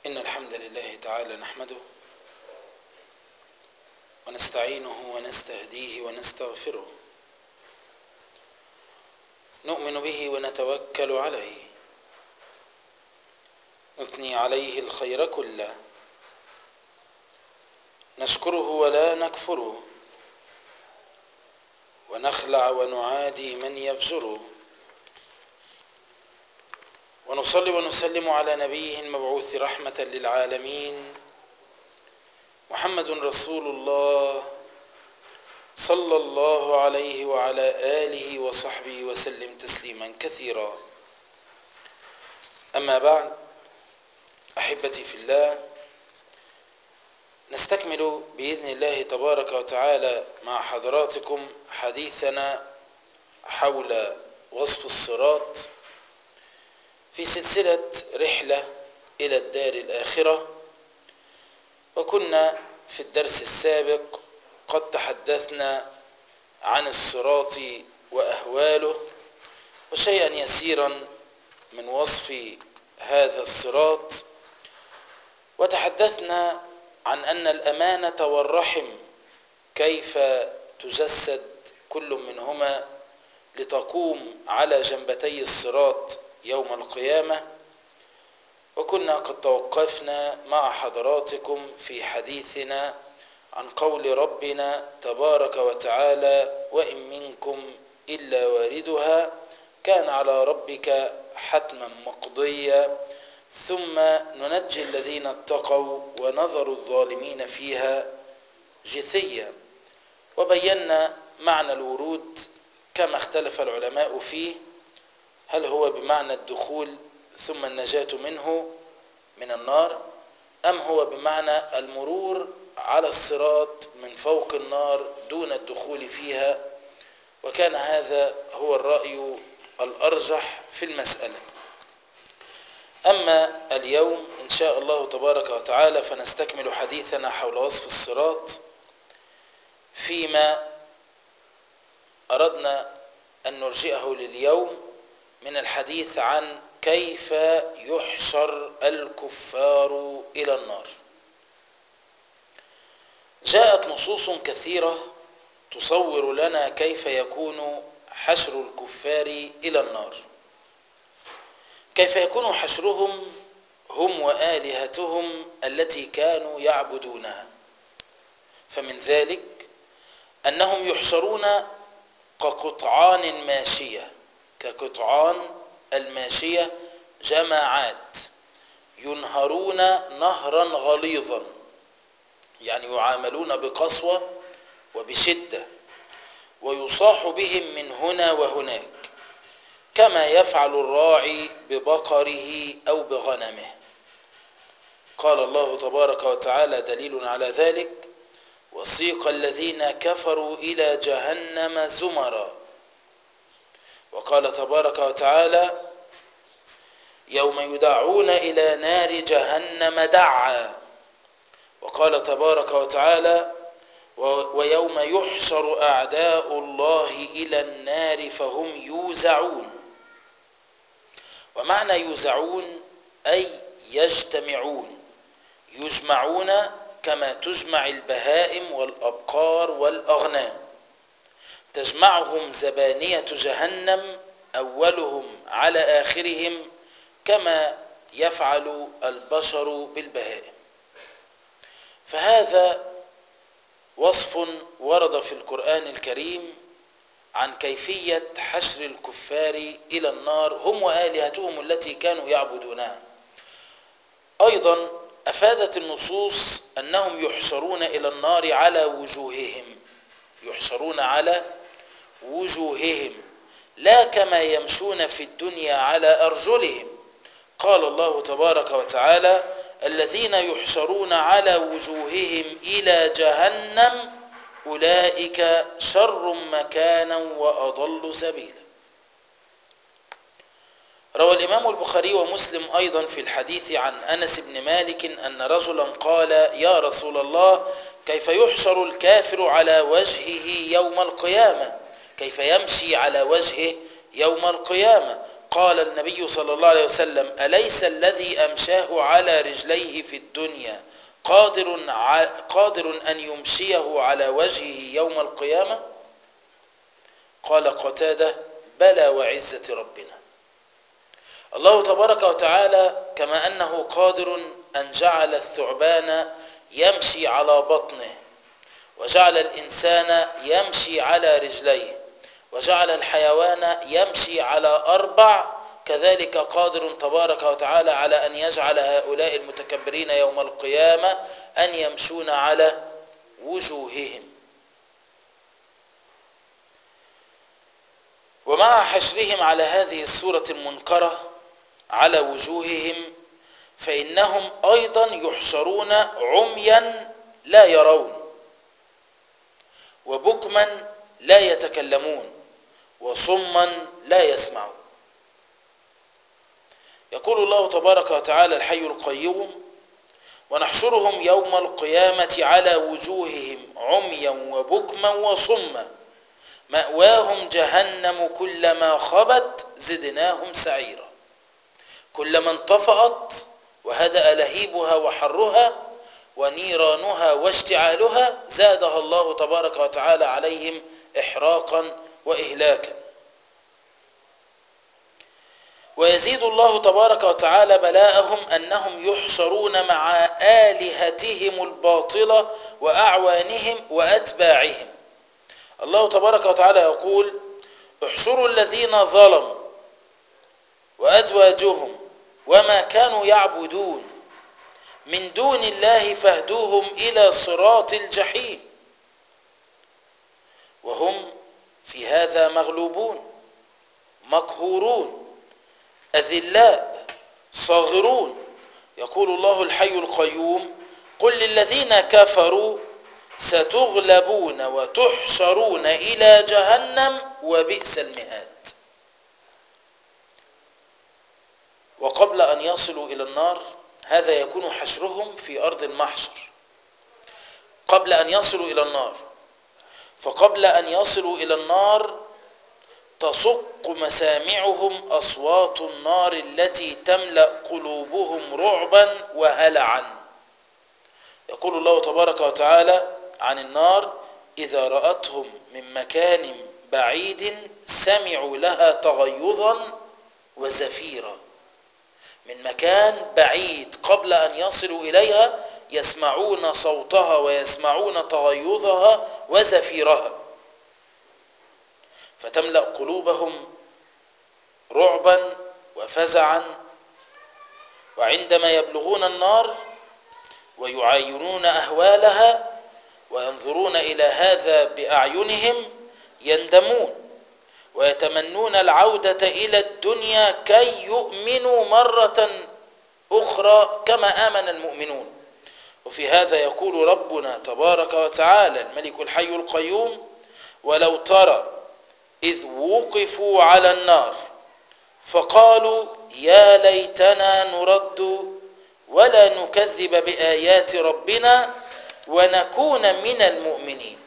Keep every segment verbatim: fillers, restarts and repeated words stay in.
إن الحمد لله تعالى نحمده ونستعينه ونستهديه ونستغفره، نؤمن به ونتوكل عليه، نثني عليه الخير كله، نشكره ولا نكفره، ونخلع ونعادي من يفجره، ونصلي ونسلم على نبيه المبعوث رحمة للعالمين محمد رسول الله صلى الله عليه وعلى آله وصحبه وسلم تسليما كثيرا. أما بعد، أحبتي في الله، نستكمل بإذن الله تبارك وتعالى مع حضراتكم حديثنا حول وصف الصراط في سلسلة رحلة إلى الدار الآخرة. وكنا في الدرس السابق قد تحدثنا عن الصراط وأهواله وشيئا يسيرا من وصف هذا الصراط، وتحدثنا عن أن الأمانة والرحم كيف تجسد كل منهما لتقوم على جنبتي الصراط يوم القيامة. وكنا قد توقفنا مع حضراتكم في حديثنا عن قول ربنا تبارك وتعالى: وإن منكم إلا واردها كان على ربك حتما مقضيا ثم ننجي الذين اتقوا ونذر الظالمين فيها جثيا. وبينا معنى الورود كما اختلف العلماء فيه، هل هو بمعنى الدخول ثم النجاة منه من النار، أم هو بمعنى المرور على الصراط من فوق النار دون الدخول فيها، وكان هذا هو الرأي الأرجح في المسألة. أما اليوم إن شاء الله تبارك وتعالى فنستكمل حديثنا حول وصف الصراط، فيما أردنا أن نرجئه لليوم من الحديث عن كيف يحشر الكفار إلى النار. جاءت نصوص كثيرة تصور لنا كيف يكون حشر الكفار إلى النار، كيف يكون حشرهم هم وآلهتهم التي كانوا يعبدونها. فمن ذلك أنهم يحشرون كقطعان ماشية، كقطعان الماشية جماعات ينهرون نهرا غليظا، يعني يعاملون بقسوة وبشدة، ويصاح بهم من هنا وهناك كما يفعل الراعي ببقره أو بغنمه. قال الله تبارك وتعالى دليل على ذلك: وسيق الذين كفروا إلى جهنم زمرا. وقال تبارك وتعالى: يوم يدعون إلى نار جهنم دعا. وقال تبارك وتعالى: ويوم يحشر أعداء الله إلى النار فهم يوزعون. ومعنى يوزعون أي يجتمعون، يجمعون كما تجمع البهائم والأبقار والأغنام، تجمعهم زبانية جهنم أولهم على آخرهم كما يفعل البشر بالبهائم. فهذا وصف ورد في القرآن الكريم عن كيفية حشر الكفار إلى النار هم وآلهتهم التي كانوا يعبدونها. أيضا أفادت النصوص أنهم يحشرون إلى النار على وجوههم، يحشرون على وجوههم لا كما يمشون في الدنيا على أرجلهم. قال الله تبارك وتعالى: الذين يحشرون على وجوههم إلى جهنم أولئك شر مكانا وأضل سبيلا. روى الإمام البخاري ومسلم أيضا في الحديث عن أنس بن مالك أن رجلا قال: يا رسول الله، كيف يحشر الكافر على وجهه يوم القيامة؟ كيف يمشي على وجهه يوم القيامة؟ قال النبي صلى الله عليه وسلم: أليس الذي أمشاه على رجليه في الدنيا قادر, قادر أن يمشيه على وجهه يوم القيامة؟ قال قتادة: بلى وعزة ربنا. الله تبارك وتعالى كما أنه قادر أن جعل الثعبان يمشي على بطنه، وجعل الإنسان يمشي على رجليه، وجعل الحيوان يمشي على أربع، كذلك قادر تبارك وتعالى على أن يجعل هؤلاء المتكبرين يوم القيامة أن يمشون على وجوههم. ومع حشرهم على هذه الصورة المنكرة على وجوههم، فإنهم أيضا يحشرون عميا لا يرون، وبكما لا يتكلمون، وصما لا يسمعون. يقول الله تبارك وتعالى الحي القيوم: ونحشرهم يوم القيامة على وجوههم عميا وبكما وصما مأواهم جهنم كلما خبت زدناهم سعيرا كلما انطفأت وهدأ لهيبها وحرها ونيرانها واشتعالها زادها الله تبارك وتعالى عليهم إحراقا وإهلاكا. ويزيد الله تبارك وتعالى بلاءهم أنهم يحشرون مع آلهتهم الباطلة وأعوانهم وأتباعهم. الله تبارك وتعالى يقول: احشروا الذين ظلموا وأزواجهم وما كانوا يعبدون من دون الله فاهدوهم إلى صراط الجحيم وهم في هذا مغلوبون مقهورون أذلاء صاغرون. يقول الله الحي القيوم: قل للذين كفروا ستغلبون وتحشرون إلى جهنم وبئس المهاد. وقبل أن يصلوا إلى النار، هذا يكون حشرهم في أرض المحشر قبل أن يصلوا إلى النار. فقبل أن يصلوا إلى النار تصق مسامعهم أصوات النار التي تملأ قلوبهم رعبا وهلعا. يقول الله تبارك وتعالى عن النار: إذا رأتهم من مكان بعيد سمعوا لها تغيظا وزفيرا. من مكان بعيد قبل أن يصلوا إليها يسمعون صوتها ويسمعون تغيظها وزفيرها، فتملأ قلوبهم رعبا وفزعا. وعندما يبلغون النار ويعاينون أهوالها وينظرون إلى هذا بأعينهم يندمون ويتمنون العودة إلى الدنيا كي يؤمنوا مرة أخرى كما آمن المؤمنون. وفي هذا يقول ربنا تبارك وتعالى الملك الحي القيوم: ولو ترى إذ وقفوا على النار فقالوا يا ليتنا نرد ولا نكذب بآيات ربنا ونكون من المؤمنين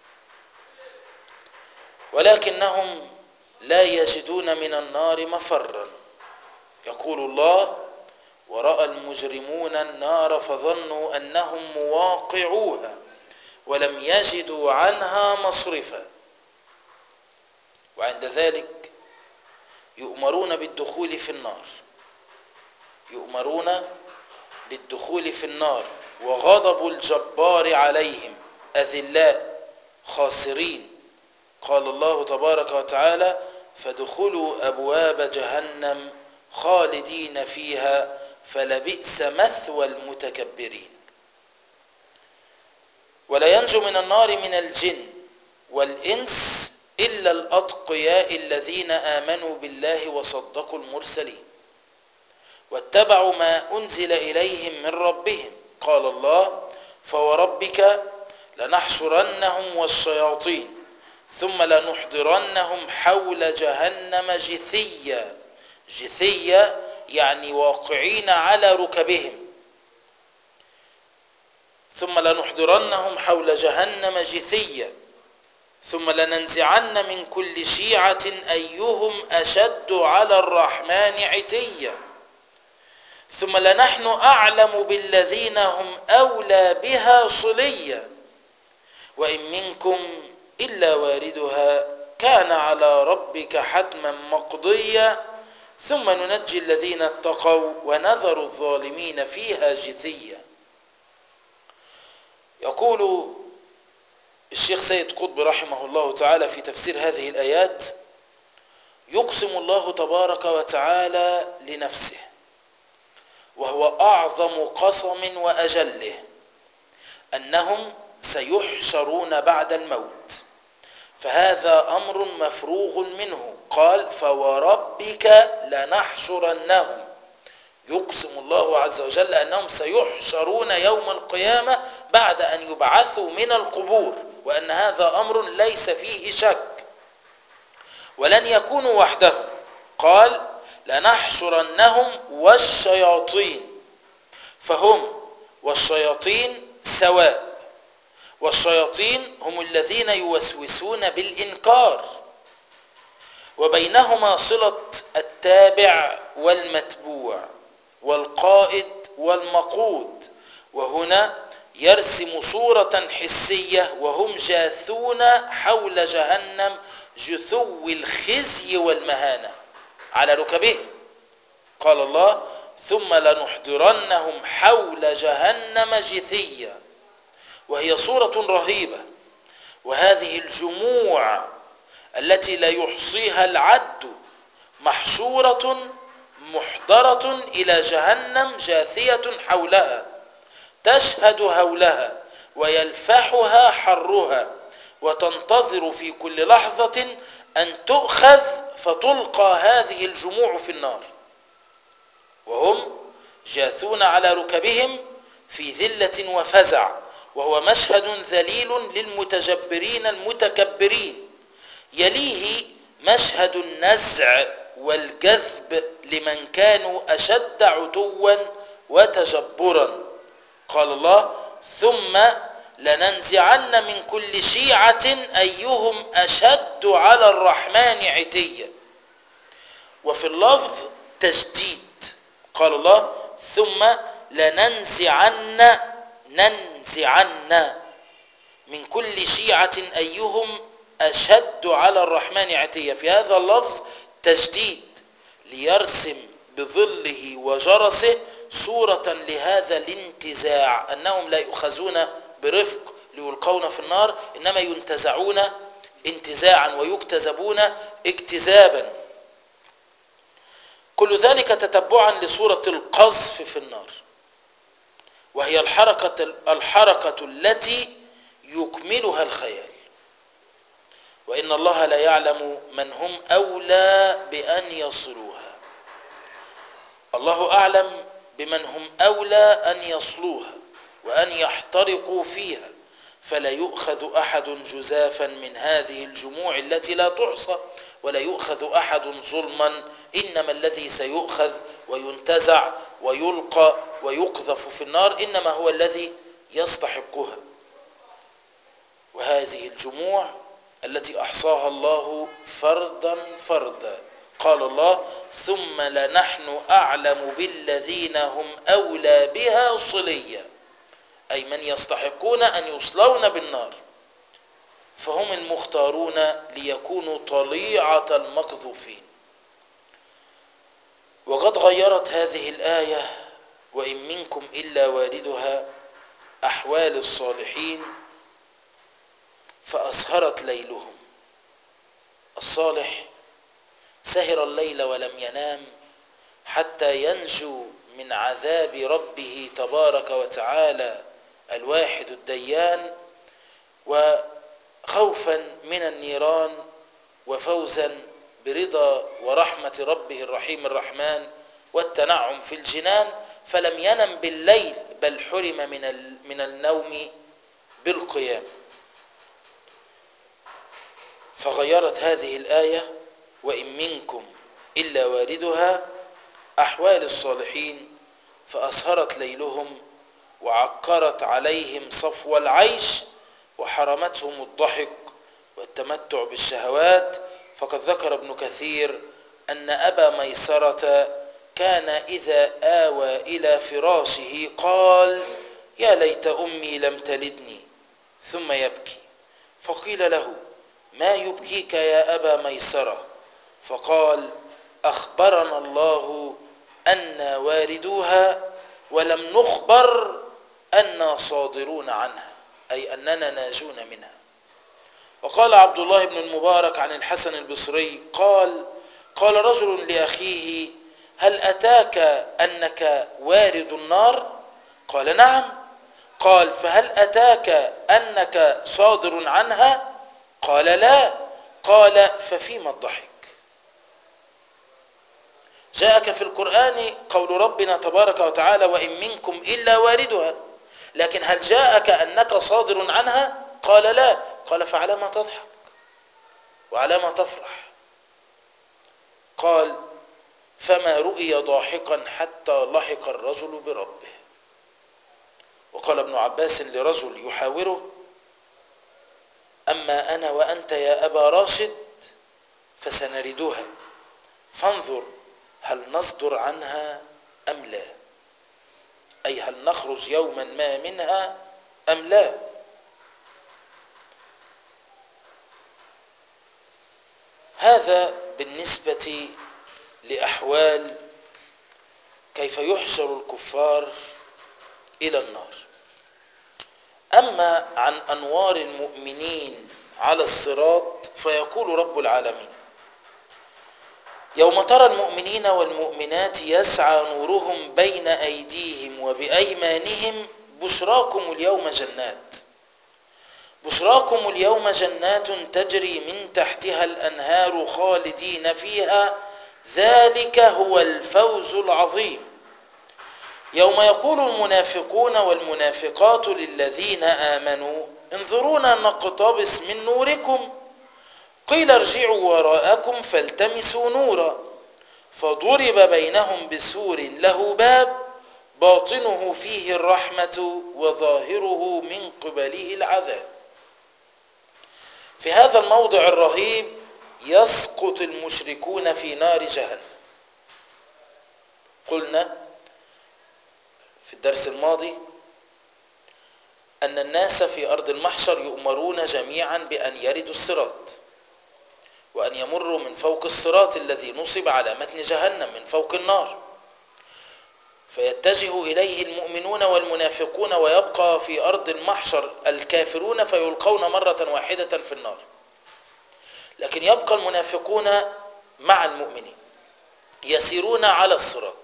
ولكنهم لا يجدون من النار مفرا. يقول الله: ورأى المجرمون النار فظنوا أنهم مواقعوها ولم يجدوا عنها مصرفا. وعند ذلك يؤمرون بالدخول في النار يؤمرون بالدخول في النار وغضب الجبار عليهم أذلاء خاسرين. قال الله تبارك وتعالى: فادخلوا أبواب جهنم خالدين فيها فلبئس مثوى المتكبرين. ولا ينجو من النار من الجن والإنس إلا الأتقياء الذين آمنوا بالله وصدقوا المرسلين واتبعوا ما أنزل إليهم من ربهم. قال الله: فوربك لنحشرنهم والشياطين ثم لنحضرنهم حول جهنم جثيا. جثيا يعني واقعين على ركبهم. ثم لنحضرنهم حول جهنم جثيا ثم لننزعن من كل شيعة أيهم أشد على الرحمن عتيا ثم لنحن أعلم بالذين هم أولى بها صليا وإن منكم إلا واردها كان على ربك حتما مقضيا ثم ننجي الذين اتقوا ونذر الظالمين فيها جثيا. يقول الشيخ سيد قطب رحمه الله تعالى في تفسير هذه الآيات: يقسم الله تبارك وتعالى لنفسه وهو أعظم قسم وأجله أنهم سيحشرون بعد الموت، فهذا أمر مفروغ منه. قال: فوربك لنحشرنهم. يقسم الله عز وجل أنهم سيحشرون يوم القيامة بعد أن يبعثوا من القبور، وأن هذا أمر ليس فيه شك، ولن يكونوا وحدهم. قال: لنحشرنهم والشياطين، فهم والشياطين سواء، والشياطين هم الذين يوسوسون بالإنكار، وبينهما صلة التابع والمتبوع والقائد والمقود. وهنا يرسم صورة حسية وهم جاثون حول جهنم جثو الخزي والمهانة على ركبهم. قال الله: ثم لنحضرنهم حول جهنم جثيا، وهي صورة رهيبة. وهذه الجموع التي لا يحصيها العد محشورة محضرة إلى جهنم جاثية حولها، تشهد هولها ويلفحها حرها، وتنتظر في كل لحظة أن تؤخذ فتلقى هذه الجموع في النار، وهم جاثون على ركبهم في ذلة وفزع، وهو مشهد ذليل للمتجبرين المتكبرين. يليه مشهد النزع والجذب لمن كانوا أشد عتوا وتجبرا. قال الله: ثم لننزعن من كل شيعة أيهم أشد على الرحمن عتيا. وفي اللفظ تشديد. قال الله: ثم لننزعن ننزعن من كل شيعة أيهم أشد على الرحمن عتيا. في هذا اللفظ تجديد ليرسم بظله وجرسه صورة لهذا الانتزاع، أنهم لا يؤخذون برفق ليلقون في النار، إنما ينتزعون انتزاعا ويكتذبون اكتذابا. كل ذلك تتبعا لصورة القذف في النار، وهي الحركة, الحركة التي يكملها الخيال. وإن الله لا يعلم من هم أولى بأن يصلوها. الله أعلم بمن هم أولى أن يصلوها وأن يحترقوا فيها، فلا يؤخذ أحد جزافا من هذه الجموع التي لا تحصى، ولا يؤخذ أحد ظلما، إنما الذي سيؤخذ وينتزع ويلقى ويقذف في النار إنما هو الذي يستحقها. وهذه الجموع التي أحصاها الله فردا فردا. قال الله: ثم لنحن أعلم بالذين هم أولى بها صليا، أي من يستحقون أن يصلون بالنار، فهم المختارون ليكونوا طليعة المقذوفين. وقد غيرت هذه الآية وإن منكم إلا واردها أحوال الصالحين فأسهرت ليلهم. الصالح سهر الليل ولم ينام حتى ينجو من عذاب ربه تبارك وتعالى الواحد الديان، وخوفا من النيران، وفوزا برضا ورحمة ربه الرحيم الرحمن والتنعم في الجنان. فلم ينم بالليل بل حرم من من النوم بالقيام. فغيرت هذه الآية وإن منكم إلا واردها أحوال الصالحين فأسهرت ليلهم وعكرت عليهم صفو العيش وحرمتهم الضحك والتمتع بالشهوات، فقد ذكر ابن كثير أن أبا ميسرة كان إذا آوى إلى فراشه قال: يا ليت أمي لم تلدني، ثم يبكي. فقيل له: ما يبكيك يا أبا ميسرة؟ فقال: أخبرنا الله أنا واردوها ولم نخبر أنا صادرون عنها، أي أننا ناجون منها. وقال عبد الله بن المبارك عن الحسن البصري قال: قال رجل لأخيه: هل أتاك أنك وارد النار؟ قال: نعم. قال: فهل أتاك أنك صادر عنها؟ قال: لا. قال: ففيما الضحك؟ جاءك في القرآن قول ربنا تبارك وتعالى: وإن منكم إلا واردها، لكن هل جاءك أنك صادر عنها؟ قال: لا. قال: فعلى ما تضحك وعلى ما تفرح؟ قال: فما رؤي ضاحكا حتى لحق الرجل بربه. وقال ابن عباس لرجل يحاوره: أما أنا وأنت يا أبا راشد فسنردها، فانظر هل نصدر عنها أم لا، أي هل نخرج يوما ما منها أم لا. هذا بالنسبة لأحوال كيف يحشر الكفار إلى النار. أما عن أنوار المؤمنين على الصراط فيقول رب العالمين: يوم ترى المؤمنين والمؤمنات يسعى نورهم بين أيديهم وبأيمانهم بشراكم اليوم جنات بشراكم اليوم جنات تجري من تحتها الأنهار خالدين فيها، ذلك هو الفوز العظيم. يوم يقول المنافقون والمنافقات للذين آمنوا انظرونا نقتبس من نوركم، قيل ارجعوا وراءكم فالتمسوا نورا، فضرب بينهم بسور له باب باطنه فيه الرحمة وظاهره من قبله العذاب. في هذا الموضع الرهيب يسقط المشركون في نار جهنم. قلنا في الدرس الماضي أن الناس في أرض المحشر يؤمرون جميعا بأن يردوا الصراط وأن يمروا من فوق الصراط الذي نصب على متن جهنم من فوق النار، فيتجه إليه المؤمنون والمنافقون، ويبقى في أرض المحشر الكافرون فيلقون مرة واحدة في النار، لكن يبقى المنافقون مع المؤمنين يسيرون على الصراط.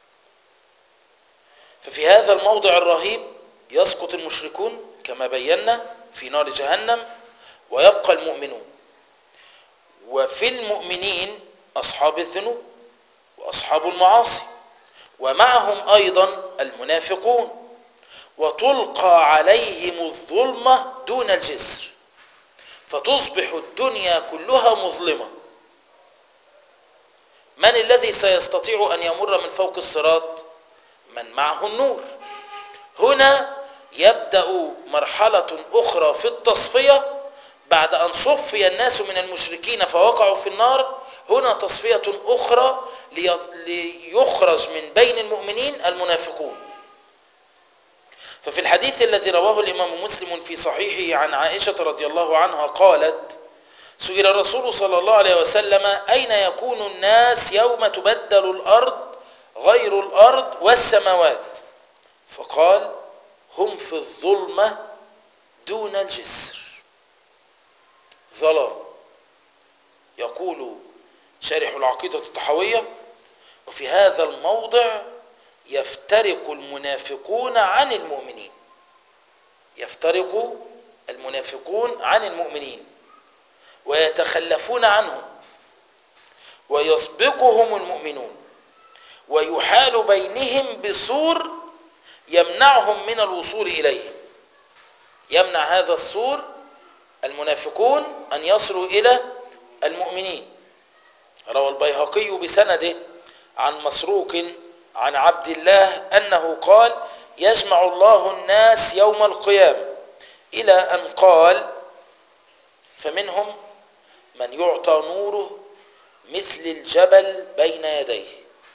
ففي هذا الموضع الرهيب يسقط المشركون كما بينا في نار جهنم، ويبقى المؤمنون، وفي المؤمنين أصحاب الذنوب وأصحاب المعاصي، ومعهم أيضا المنافقون، وتلقى عليهم الظلمة دون الجسر، فتصبح الدنيا كلها مظلمة. من الذي سيستطيع أن يمر من فوق الصراط؟ من معه النور. هنا يبدأ مرحلة أخرى في التصفية بعد أن صفي الناس من المشركين فوقعوا في النار. هنا تصفية أخرى ليخرج من بين المؤمنين المنافقون. ففي الحديث الذي رواه الإمام مسلم في صحيحه عن عائشة رضي الله عنها قالت: سئل الرسول صلى الله عليه وسلم: أين يكون الناس يوم تبدل الأرض غير الأرض والسماوات؟ فقال: هم في الظلمة دون الجسر. ظلام. يقول شارح العقيدة الطحاوية: وفي هذا الموضع يفترق المنافقون عن المؤمنين يفترق المنافقون عن المؤمنين ويتخلفون عنهم، ويسبقهم المؤمنون، ويحال بينهم بسور يمنعهم من الوصول إليه. يمنع هذا السور المنافقون أن يصلوا إلى المؤمنين. روى البيهقي بسنده عن مسروق عن عبد الله أنه قال: يجمع الله الناس يوم القيامة، إلى أن قال: فمنهم من يعطى نوره مثل الجبل بين يديه،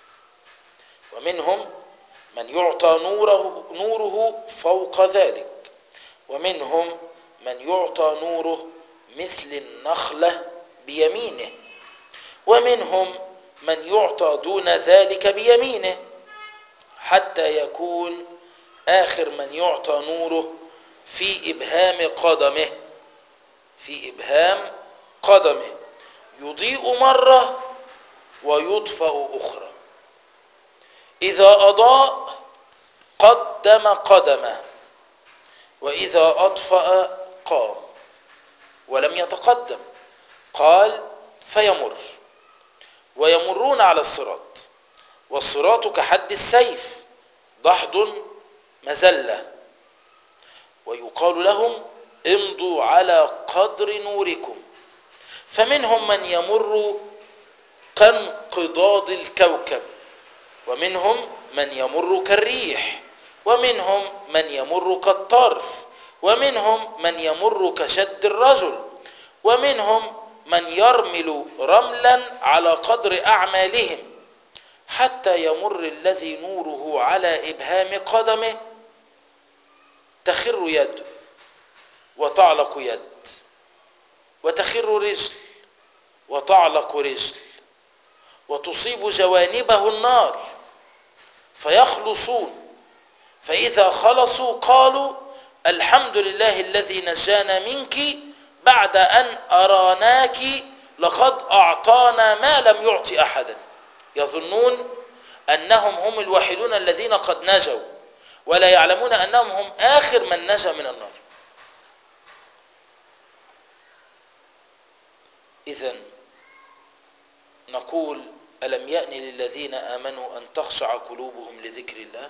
ومنهم من يعطى نوره, نوره فوق ذلك، ومنهم من يعطى نوره مثل النخلة بيمينه، ومنهم من يعطى دون ذلك بيمينه، حتى يكون آخر من يعطى نوره في إبهام قدمه في إبهام قدمه يضيء مرة ويطفأ أخرى. إذا أضاء قدم قدمه، وإذا أطفأ قام ولم يتقدم. قال فيمر، ويمرون على الصراط، والصراط كحد السيف ضحض مزلة، ويقال لهم امضوا على قدر نوركم، فمنهم من يمر كانقضاض الكوكب، ومنهم من يمر كالريح، ومنهم من يمر كالطرف، ومنهم من يمر كشد الرجل، ومنهم من يرمل رملا على قدر أعمالهم، حتى يمر الذي نوره على إبهام قدمه تخر يد وتعلق يد، وتخر رجل وتعلق رجل، وتصيب جوانبه النار فيخلصون، فإذا خلصوا قالوا الحمد لله الذي نجانا منك بعد أن أراناك لقد أعطانا ما لم يعط أحدا. يظنون أنهم هم الوحيدون الذين قد نجوا، ولا يعلمون أنهم هم آخر من نجا من النار. إذن نقول ألم يأن للذين آمنوا أن تخشع قلوبهم لذكر الله؟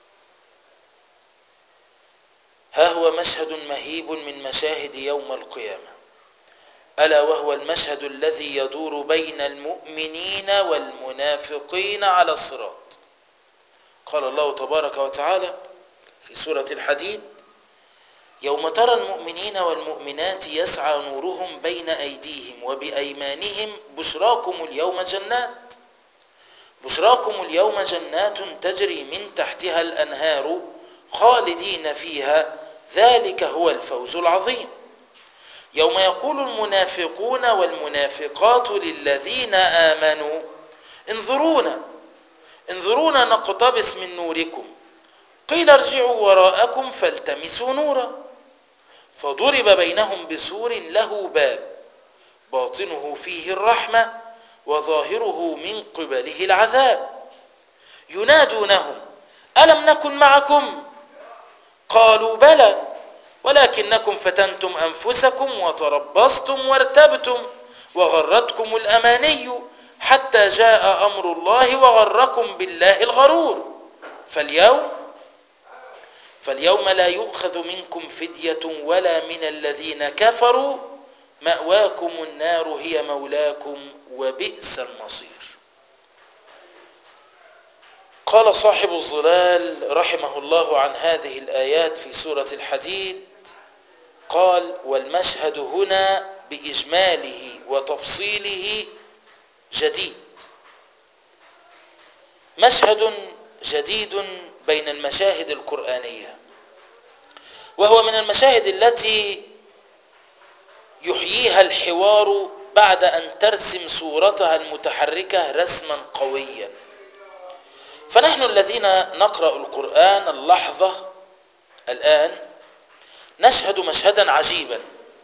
ها هو مشهد مهيب من مشاهد يوم القيامة، ألا وهو المشهد الذي يدور بين المؤمنين والمنافقين على الصراط. قال الله تبارك وتعالى في سورة الحديد: يوم ترى المؤمنين والمؤمنات يسعى نورهم بين أيديهم وبأيمانهم بشراكم اليوم جنات بشراكم اليوم جنات تجري من تحتها الأنهار خالدين فيها ذلك هو الفوز العظيم. يوم يقول المنافقون والمنافقات للذين آمنوا انظرونا انظرونا نقتبس من نوركم قيل ارجعوا وراءكم فالتمسوا نورا فضرب بينهم بسور له باب باطنه فيه الرحمة وظاهره من قبله العذاب ينادونهم ألم نكن معكم قالوا بلى ولكنكم فتنتم أنفسكم وتربصتم وارتبتم وغرتكم الأماني حتى جاء أمر الله وغركم بالله الغرور فاليوم فاليوم لا يؤخذ منكم فدية ولا من الذين كفروا مأواكم النار هي مولاكم وبئس المصير. قال صاحب الظلال رحمه الله عن هذه الآيات في سورة الحديد قال: والمشهد هنا بإجماله وتفصيله جديد، مشهد جديد بين المشاهد القرآنية، وهو من المشاهد التي يحييها الحوار بعد أن ترسم صورتها المتحركة رسما قويا. فنحن الذين نقرأ القرآن اللحظة الآن نشهد مشهدا عجيبا.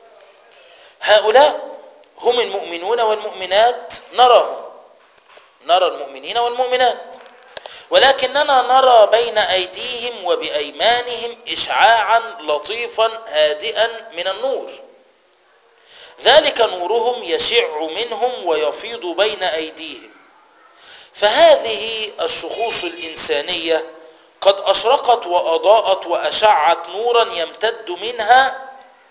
هؤلاء هم المؤمنون والمؤمنات، نراهم نرى المؤمنين والمؤمنات، ولكننا نرى بين أيديهم وبأيمانهم إشعاعا لطيفا هادئا من النور، ذلك نورهم يشع منهم ويفيض بين أيديهم. فهذه الشخوص الإنسانية قد أشرقت وأضاءت وأشعت نورا يمتد منها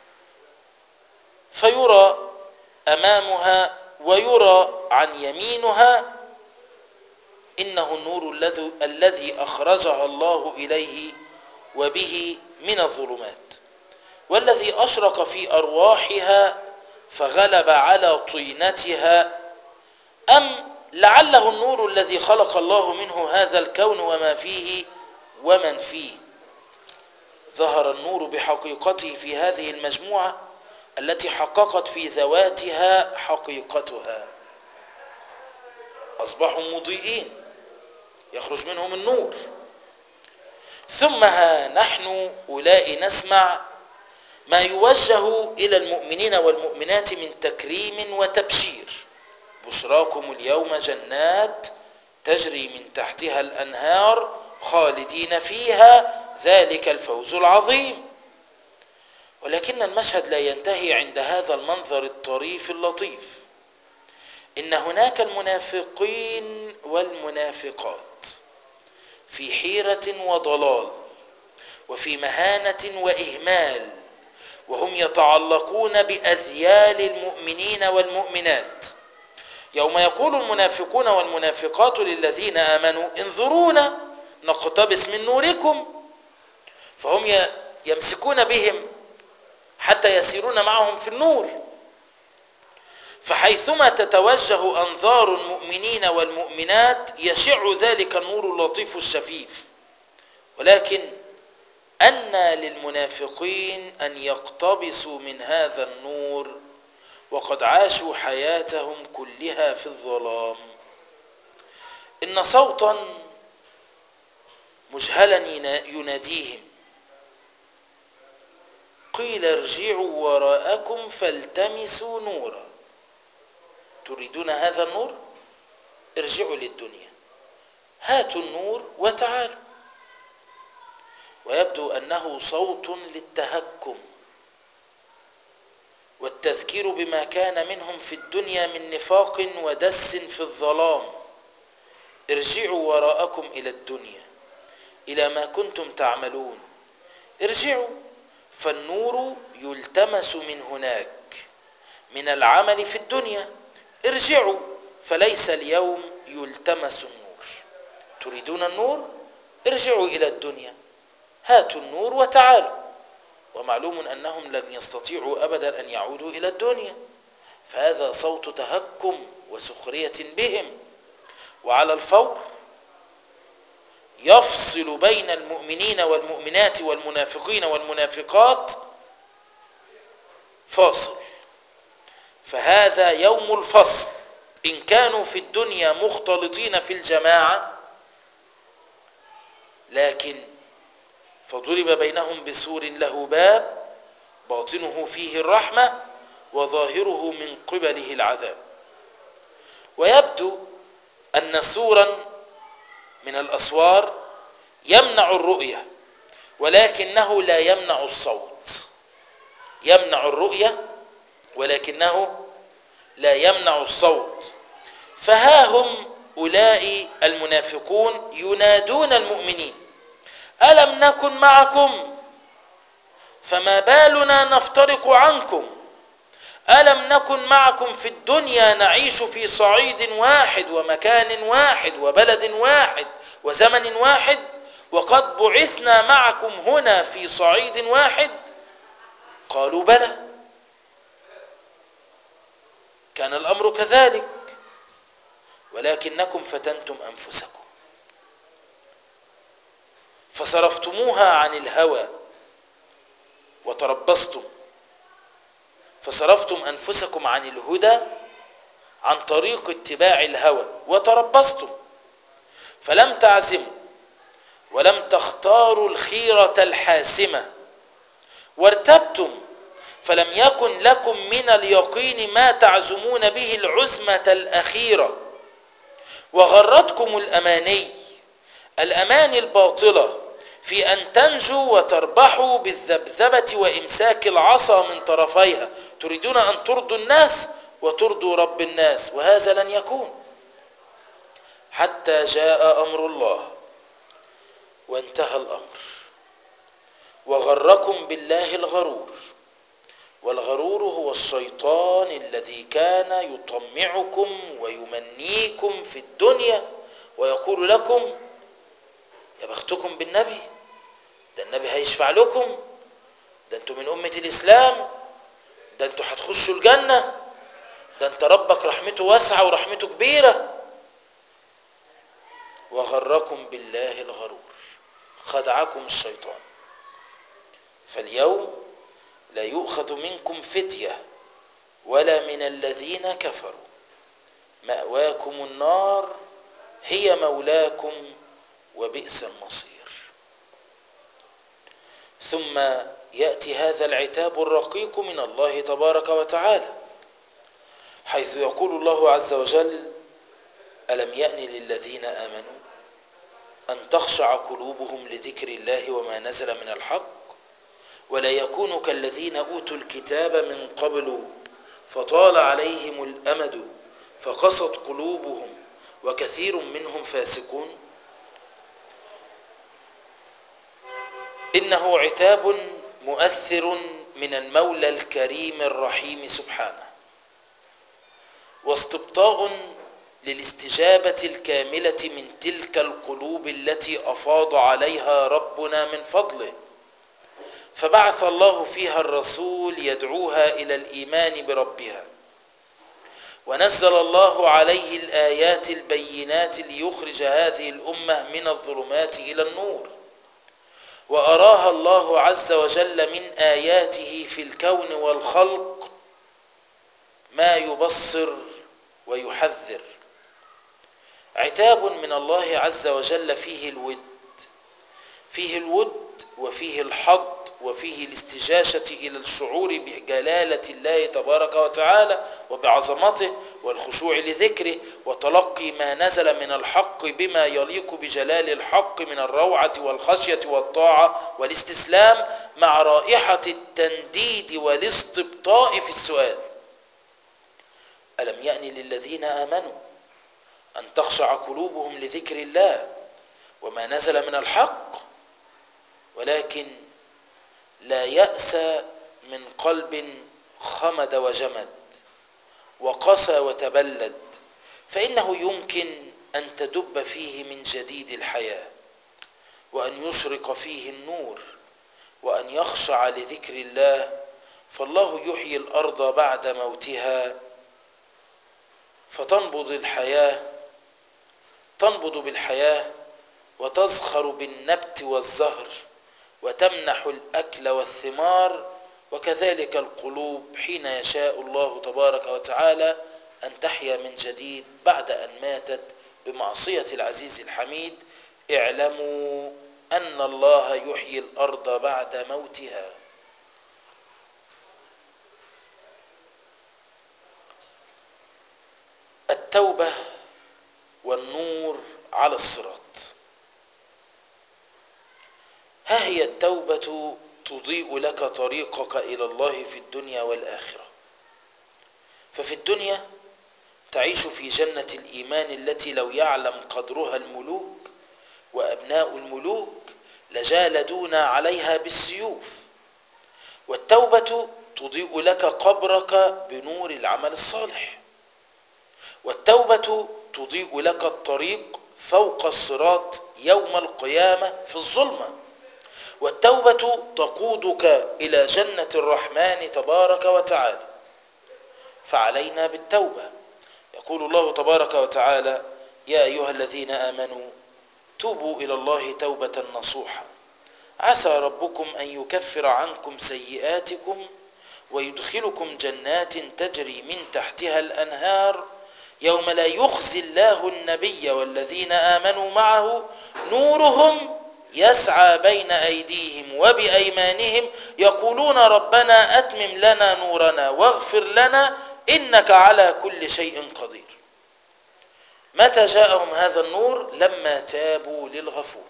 فيرى أمامها ويرى عن يمينها، إنه النور الذي أخرجها الله إليه وبه من الظلمات، والذي أشرق في أرواحها فغلب على طينتها، أم لعله النور الذي خلق الله منه هذا الكون وما فيه ومن فيه. ظهر النور بحقيقته في هذه المجموعة التي حققت في ذواتها حقيقتها، أصبحوا مضيئين يخرج منهم النور. ثم ها نحن أولئك نسمع ما يوجه إلى المؤمنين والمؤمنات من تكريم وتبشير: بشراكم اليوم جنات تجري من تحتها الأنهار خالدين فيها ذلك الفوز العظيم. ولكن المشهد لا ينتهي عند هذا المنظر الطريف اللطيف. إن هناك المنافقين والمنافقات في حيرة وضلال وفي مهانة وإهمال، وهم يتعلقون بأذيال المؤمنين والمؤمنات. يوم يقول المنافقون والمنافقات للذين آمنوا انظرونا نقتبس من نوركم، فهم يمسكون بهم حتى يسيرون معهم في النور. فحيثما تتوجه أنظار المؤمنين والمؤمنات يشع ذلك النور اللطيف الشفيف. ولكن أنى للمنافقين أن يقتبسوا من هذا النور وقد عاشوا حياتهم كلها في الظلام؟ إن صوتا مجهلا يناديهم: قيل ارجعوا وراءكم فالتمسوا نورا. تريدون هذا النور؟ ارجعوا للدنيا، هاتوا النور وتعالوا. ويبدو أنه صوت للتهكم والتذكير بما كان منهم في الدنيا من نفاق ودس في الظلام. ارجعوا وراءكم إلى الدنيا، إلى ما كنتم تعملون. ارجعوا، فالنور يلتمس من هناك من العمل في الدنيا. ارجعوا، فليس اليوم يلتمس النور. تريدون النور؟ ارجعوا إلى الدنيا، هاتوا النور وتعالوا. ومعلوم أنهم لن يستطيعوا أبدا أن يعودوا إلى الدنيا، فهذا صوت تهكم وسخرية بهم. وعلى الفور يفصل بين المؤمنين والمؤمنات والمنافقين والمنافقات فاصل، فهذا يوم الفصل. إن كانوا في الدنيا مختلطين في الجماعة، لكن فضرب بينهم بسور له باب باطنه فيه الرحمة وظاهره من قبله العذاب. ويبدو أن سورا من الأسوار يمنع الرؤية، ولكنه لا يمنع الصوت. يمنع الرؤية ولكنه لا يمنع الصوت. فها هم أولئك المنافقون ينادون المؤمنين: ألم نكن معكم فما بالنا نفترق عنكم؟ ألم نكن معكم في الدنيا نعيش في صعيد واحد ومكان واحد وبلد واحد وزمن واحد، وقد بعثنا معكم هنا في صعيد واحد؟ قالوا بلى، كان الأمر كذلك، ولكنكم فتنتم أنفسكم فصرفتموها عن الهوى وتربصتم، فصرفتم أنفسكم عن الهدى عن طريق اتباع الهوى وتربصتم، فلم تعزموا ولم تختاروا الخيرة الحاسمة، وارتبتم فلم يكن لكم من اليقين ما تعزمون به العزمة الأخيرة، وغرتكم الأماني الأماني الباطلة في أن تنجوا وتربحوا بالذبذبة وإمساك العصا من طرفيها. تريدون أن ترضوا الناس وترضوا رب الناس، وهذا لن يكون حتى جاء أمر الله وانتهى الأمر وغركم بالله الغرور. والغرور هو الشيطان الذي كان يطمعكم ويمنيكم في الدنيا ويقول لكم: يا بختكم بالنبي، ده النبي هيشفع لكم، ده انتم من أمة الإسلام، ده انتوا هتخشوا الجنة، ده انت ربك رحمته واسعة ورحمته كبيرة. وغركم بالله الغرور، خدعكم الشيطان. فاليوم لا يؤخذ منكم فدية ولا من الذين كفروا، مأواكم النار هي مولاكم وبئس المصير. ثم يأتي هذا العتاب الرقيق من الله تبارك وتعالى، حيث يقول الله عز وجل: ألم يأن للذين آمنوا أن تخشع قلوبهم لذكر الله وما نزل من الحق ولا يكونوا كالذين أوتوا الكتاب من قبل فطال عليهم الأمد فقست قلوبهم وكثير منهم فاسقون. إنه عتاب مؤثر من المولى الكريم الرحيم سبحانه، واستبطاء للاستجابة الكاملة من تلك القلوب التي أفاض عليها ربنا من فضله، فبعث الله فيها الرسول يدعوها إلى الإيمان بربها، ونزل الله عليه الآيات البينات ليخرج هذه الأمة من الظلمات إلى النور، وأراها الله عز وجل من آياته في الكون والخلق ما يبصر ويحذر. عتاب من الله عز وجل فيه الود، فيه الود وفيه الحض وفيه الاستجاشة إلى الشعور بجلالة الله تبارك وتعالى وبعظمته والخشوع لذكره وتلقي ما نزل من الحق بما يليق بجلال الحق من الروعة والخشية والطاعة والاستسلام، مع رائحة التنديد والاستبطاء في السؤال: ألم يأن للذين آمنوا أن تخشع قلوبهم لذكر الله وما نزل من الحق؟ ولكن لا يأس من قلب خمد وجمد وقسى وتبلد، فإنه يمكن أن تدب فيه من جديد الحياة، وأن يشرق فيه النور، وأن يخشع لذكر الله. فالله يحيي الأرض بعد موتها فتنبض الحياة تنبض بالحياة وتزخر بالنبت والزهر وتمنح الأكل والثمار. وكذلك القلوب حين يشاء الله تبارك وتعالى أن تحيا من جديد بعد أن ماتت بمعصية العزيز الحميد. اعلموا أن الله يحيي الأرض بعد موتها. التوبة والنور على الصراط. ها هي التوبة تضيء لك طريقك إلى الله في الدنيا والآخرة. ففي الدنيا تعيش في جنة الإيمان التي لو يعلم قدرها الملوك وأبناء الملوك لجالدون عليها بالسيوف. والتوبة تضيء لك قبرك بنور العمل الصالح، والتوبة تضيء لك الطريق فوق الصراط يوم القيامة في الظلمة، والتوبة تقودك إلى جنة الرحمن تبارك وتعالى. فعلينا بالتوبة. يقول الله تبارك وتعالى: يا أيها الذين آمنوا توبوا إلى الله توبة نصوحا عسى ربكم أن يكفر عنكم سيئاتكم ويدخلكم جنات تجري من تحتها الأنهار يوم لا يخزي الله النبي والذين آمنوا معه نورهم يسعى بين أيديهم وبأيمانهم يقولون ربنا أتمم لنا نورنا واغفر لنا إنك على كل شيء قدير. متى جاءهم هذا النور؟ لما تابوا للغفور.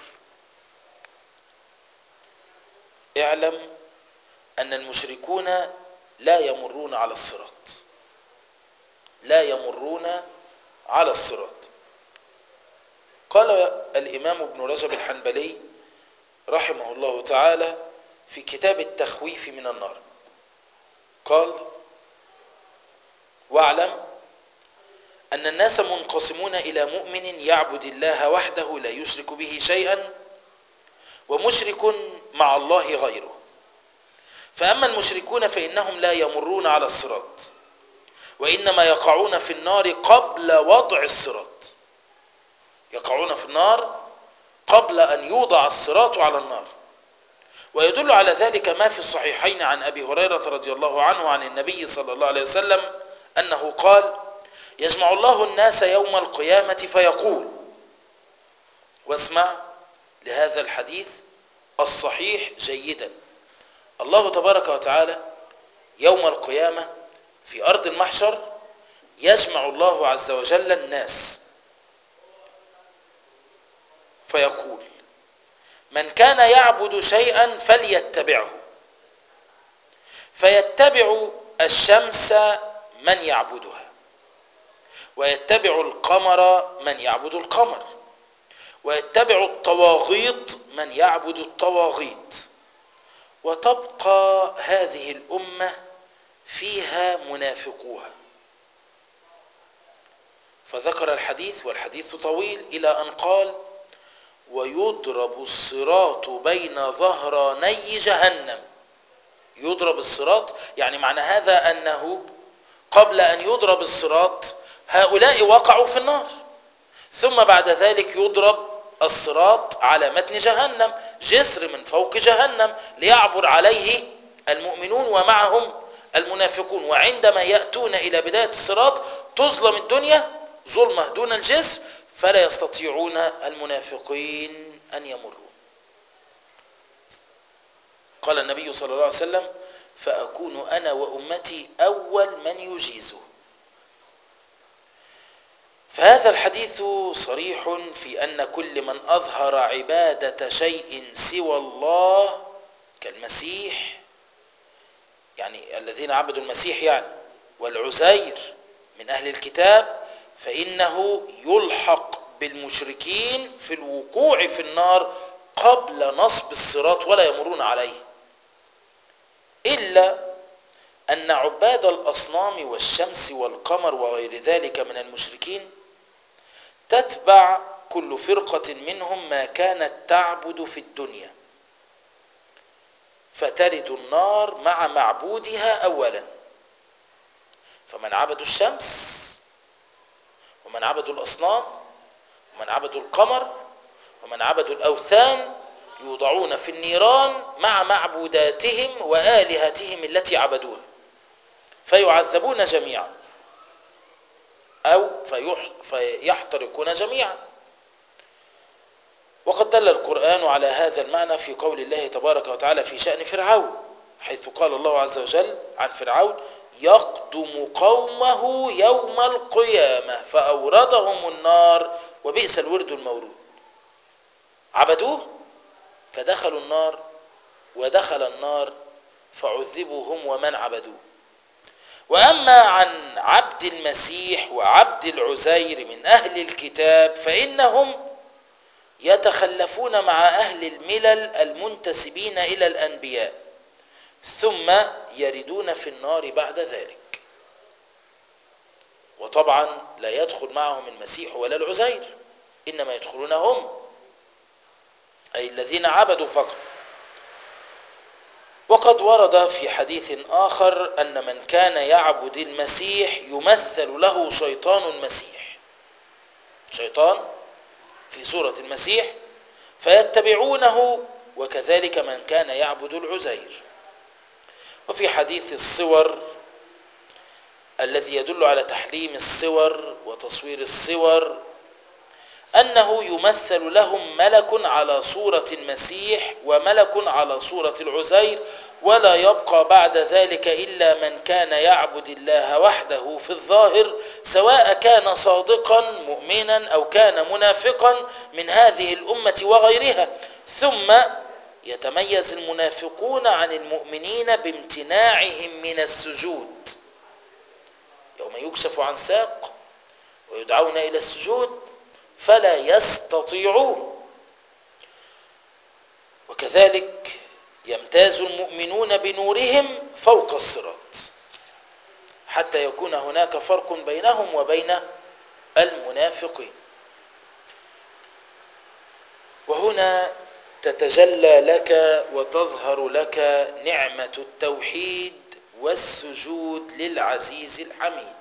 اعلم أن المشركون لا يمرون على الصراط، لا يمرون على الصراط. قال الإمام ابن رجب الحنبلي رحمه الله تعالى في كتاب التخويف من النار، قال: واعلم أن الناس منقسمون إلى مؤمن يعبد الله وحده لا يشرك به شيئا، ومشرك مع الله غيره. فأما المشركون فإنهم لا يمرون على الصراط، وإنما يقعون في النار قبل وضع الصراط، يقعون في النار قبل أن يوضع الصراط على النار. ويدل على ذلك ما في الصحيحين عن أبي هريرة رضي الله عنه عن النبي صلى الله عليه وسلم أنه قال: يجمع الله الناس يوم القيامة فيقول، واسمع لهذا الحديث الصحيح جيدا، الله تبارك وتعالى يوم القيامة في أرض المحشر يجمع الله عز وجل الناس فيقول: من كان يعبد شيئا فليتبعه، فيتبع الشمس من يعبدها، ويتبع القمر من يعبد القمر، ويتبع الطواغيت من يعبد الطواغيت، وتبقى هذه الأمة فيها منافقوها. فذكر الحديث، والحديث طويل، إلى أن قال: ويضرب الصراط بين ظهراني جهنم. يضرب الصراط يعني معنى هذا أنه قبل أن يضرب الصراط هؤلاء وقعوا في النار، ثم بعد ذلك يضرب الصراط على متن جهنم، جسر من فوق جهنم ليعبر عليه المؤمنون ومعهم المنافقون. وعندما يأتون إلى بداية الصراط تظلم الدنيا ظلمة دون الجسر، فلا يستطيعون المنافقين أن يمروا. قال النبي صلى الله عليه وسلم: فأكون أنا وأمتي أول من يجيزه. فهذا الحديث صريح في أن كل من أظهر عبادة شيء سوى الله كالمسيح، يعني الذين عبدوا المسيح يعني والعزير من أهل الكتاب، فإنه يلحق بالمشركين في الوقوع في النار قبل نصب الصراط ولا يمرون عليه، إلا أن عباد الأصنام والشمس والقمر وغير ذلك من المشركين تتبع كل فرقة منهم ما كانت تعبد في الدنيا، فترد النار مع معبودها أولا. فمن عبدوا الشمس ومن عبدوا الأصنام ومن عبدوا القمر ومن عبدوا الأوثان يوضعون في النيران مع معبوداتهم وآلهتهم التي عبدوها، فيعذبون جميعا أو فيحترقون جميعا. وقد دل القرآن على هذا المعنى في قول الله تبارك وتعالى في شأن فرعون، حيث قال الله عز وجل عن فرعون: يقدم قومه يوم القيامة فأوردهم النار وبئس الورد المورود. عبدوه فدخلوا النار، ودخل النار فعذبوا هم ومن عبدوه. وأما عن عبد المسيح وعبد العزير من أهل الكتاب فإنهم يتخلفون مع أهل الملل المنتسبين إلى الأنبياء، ثم يردون في النار بعد ذلك. وطبعا لا يدخل معهم المسيح ولا العزير، إنما يدخلون هم، أي الذين عبدوا فقط. وقد ورد في حديث آخر أن من كان يعبد المسيح يمثل له شيطان المسيح، شيطان في صورة المسيح، فيتبعونه، وكذلك من كان يعبد العزير. وفي حديث الصور الذي يدل على تحريم الصور وتصوير الصور أنه يمثل لهم ملك على صورة المسيح وملك على صورة العزير، ولا يبقى بعد ذلك إلا من كان يعبد الله وحده في الظاهر، سواء كان صادقا مؤمنا أو كان منافقا من هذه الأمة وغيرها. ثم يتميز المنافقون عن المؤمنين بامتناعهم من السجود، يوم يكشف عن ساق ويدعون إلى السجود فلا يستطيعون. وكذلك يمتاز المؤمنون بنورهم فوق الصراط، حتى يكون هناك فرق بينهم وبين المنافقين. وهنا تتجلى لك وتظهر لك نعمة التوحيد والسجود للعزيز الحميد.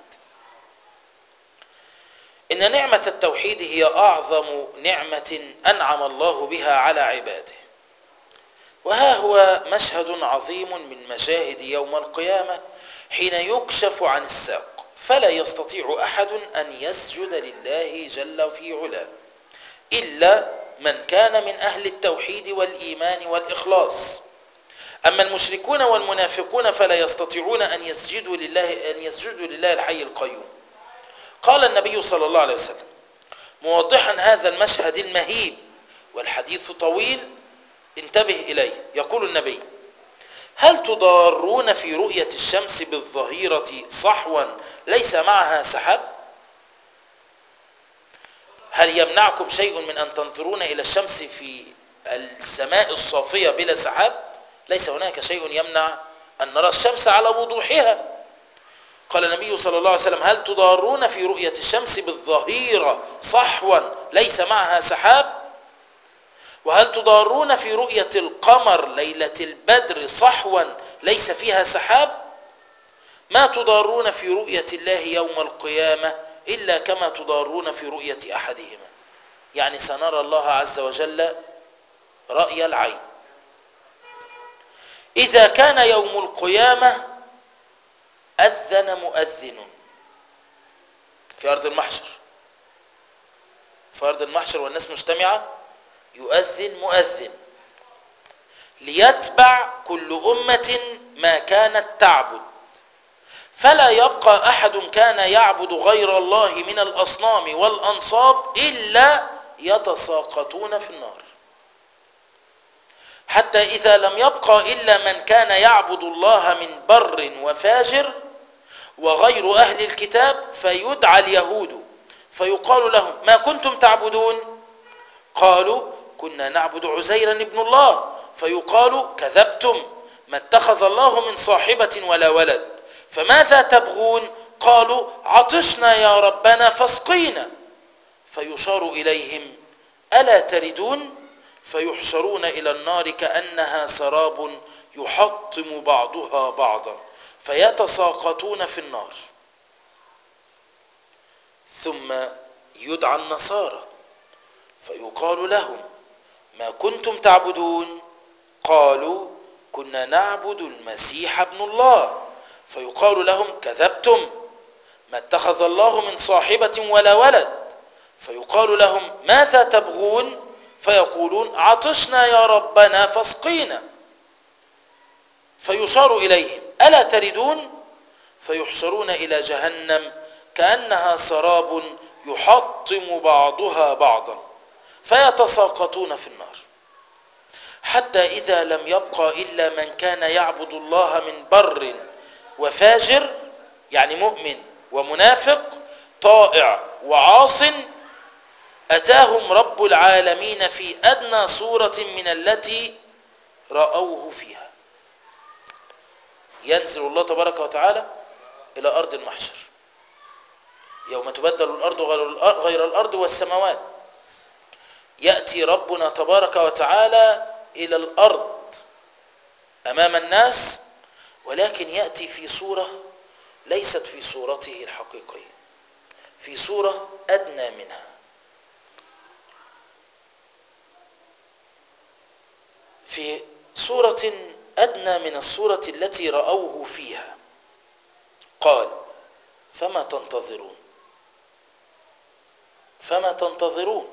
إن نعمة التوحيد هي أعظم نعمة أنعم الله بها على عباده، وها هو مشهد عظيم من مشاهد يوم القيامة حين يكشف عن الساق فلا يستطيع أحد أن يسجد لله جل في علاه إلا من كان من أهل التوحيد والإيمان والإخلاص. أما المشركون والمنافقون فلا يستطيعون أن يسجدوا لله أن يسجدوا لله الحي القيوم. قال النبي صلى الله عليه وسلم موضحا هذا المشهد المهيب والحديث طويل، انتبه إليه. يقول النبي: هل تضارون في رؤية الشمس بالظهيرة صحوا ليس معها سحاب؟ هل يمنعكم شيء من أن تنظرون إلى الشمس في السماء الصافية بلا سحاب؟ ليس هناك شيء يمنع أن نرى الشمس على وضوحها. قال النبي صلى الله عليه وسلم: هل تضارون في رؤية الشمس بالظهيرة صحوا ليس معها سحاب؟ وهل تضارون في رؤية القمر ليلة البدر صحوا ليس فيها سحاب؟ ما تضارون في رؤية الله يوم القيامة إلا كما تضارون في رؤية أحدهما. يعني سنرى الله عز وجل رأي العين. إذا كان يوم القيامة أذن مؤذن في أرض المحشر، في أرض المحشر والناس مجتمعة، يؤذن مؤذن ليتبع كل أمة ما كانت تعبد، فلا يبقى أحد كان يعبد غير الله من الأصنام والأنصاب إلا يتساقطون في النار، حتى إذا لم يبقى إلا من كان يعبد الله من بر وفاجر وغير أهل الكتاب فيدعى اليهود فيقال لهم: ما كنتم تعبدون؟ قالوا: كنا نعبد عزيرا ابن الله. فيقال: كذبتم، ما اتخذ الله من صاحبة ولا ولد، فماذا تبغون؟ قالوا: عطشنا يا ربنا فاسقينا. فيشار إليهم: ألا تردون؟ فيحشرون إلى النار كأنها سراب يحطم بعضها بعضا فيتساقطون في النار. ثم يدعى النصارى فيقال لهم: ما كنتم تعبدون؟ قالوا: كنا نعبد المسيح ابن الله. فيقال لهم: كذبتم، ما اتخذ الله من صاحبة ولا ولد. فيقال لهم: ماذا تبغون؟ فيقولون: عطشنا يا ربنا فاسقينا. فيشار إليهم: ألا تردون؟ فيحشرون إلى جهنم كأنها سراب يحطم بعضها بعضا فيتساقطون في النار، حتى إذا لم يبقى إلا من كان يعبد الله من بر وفاجر، يعني مؤمن ومنافق، طائع وعاص، أتاهم رب العالمين في أدنى صورة من التي رأوه فيها. ينزل الله تبارك وتعالى إلى أرض المحشر يوم تبدل الأرض غير الأرض والسماوات. يأتي ربنا تبارك وتعالى إلى الأرض أمام الناس، ولكن يأتي في صورة ليست في صورته الحقيقية، في صورة أدنى منها. في صورة أدنى من الصورة التي رأوه فيها. قال: فما تنتظرون؟ فما تنتظرون؟